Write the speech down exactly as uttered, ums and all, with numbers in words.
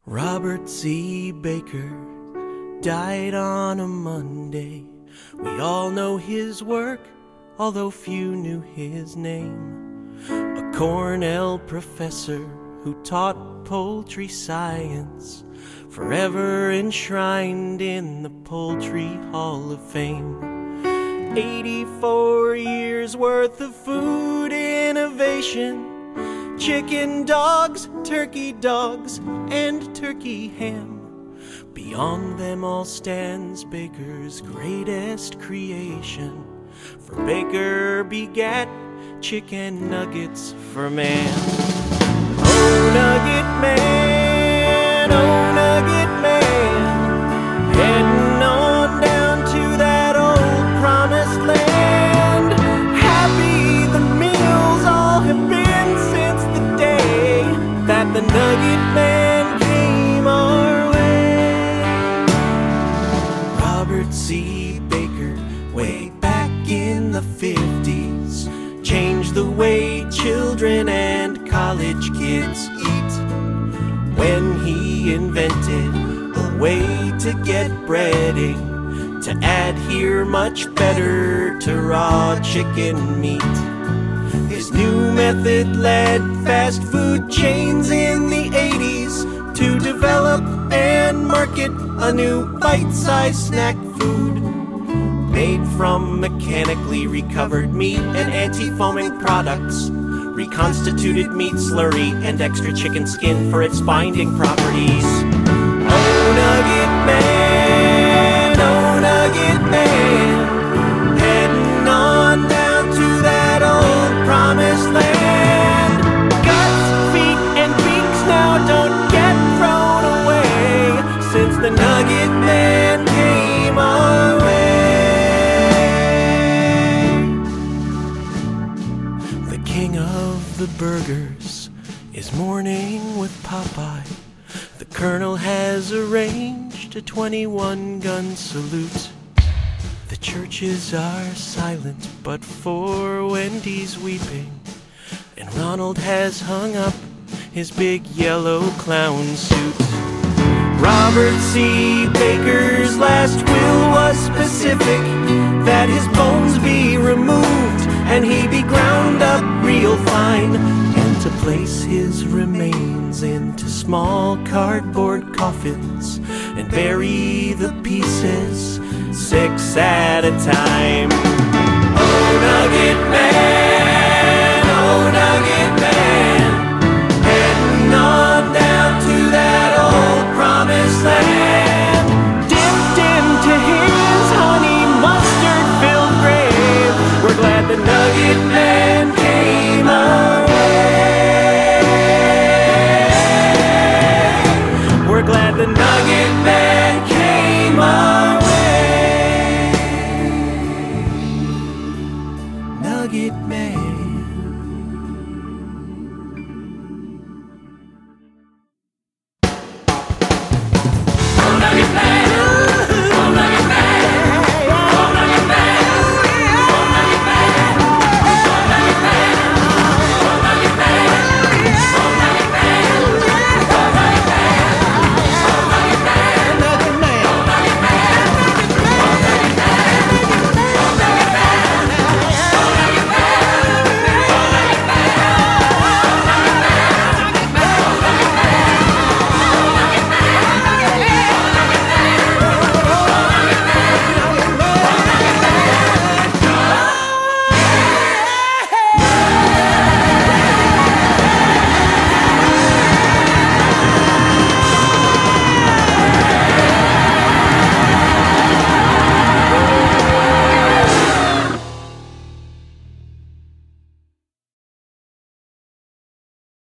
Robert C. Baker died on a Monday. We all know his work, although few knew his name. A Cornell professor who taught poultry science, forever enshrined in the Poultry Hall of Fame. eighty-four years worth of food innovation, chicken dogs, turkey dogs, and turkey ham. Beyond them all stands Baker's greatest creation, for Baker begat chicken nuggets for man. Oh, nugget man, oh, nugget man, heading on down to that old promised land. Happy the meals all have been since the day that the nugget man came our way. Robert C. Baker, way back in the fifties, changed the way children and college kids eat when he invented a way to get breading to adhere much better to raw chicken meat. His new method led fast food chains in the eighties to develop and market a new bite-sized snack food made from mechanically recovered meat and anti-foaming products, reconstituted meat slurry, and extra chicken skin for its binding properties. Oh, nugget man, oh, nugget man, heading on down to that old promised land. Guts, feet, and beaks now don't get thrown away, since the nugget man came our way. The king of the burgers is mourning with Popeye. The colonel has arranged a twenty-one gun salute. The churches are silent but for Wendy's weeping, and Ronald has hung up his big yellow clown suit. Robert C. Baker's last will was specific, that his bones be removed and he be ground up real fine, and to place his remains into small cardboard coffins and bury the pieces six at a time. Oh, nugget man,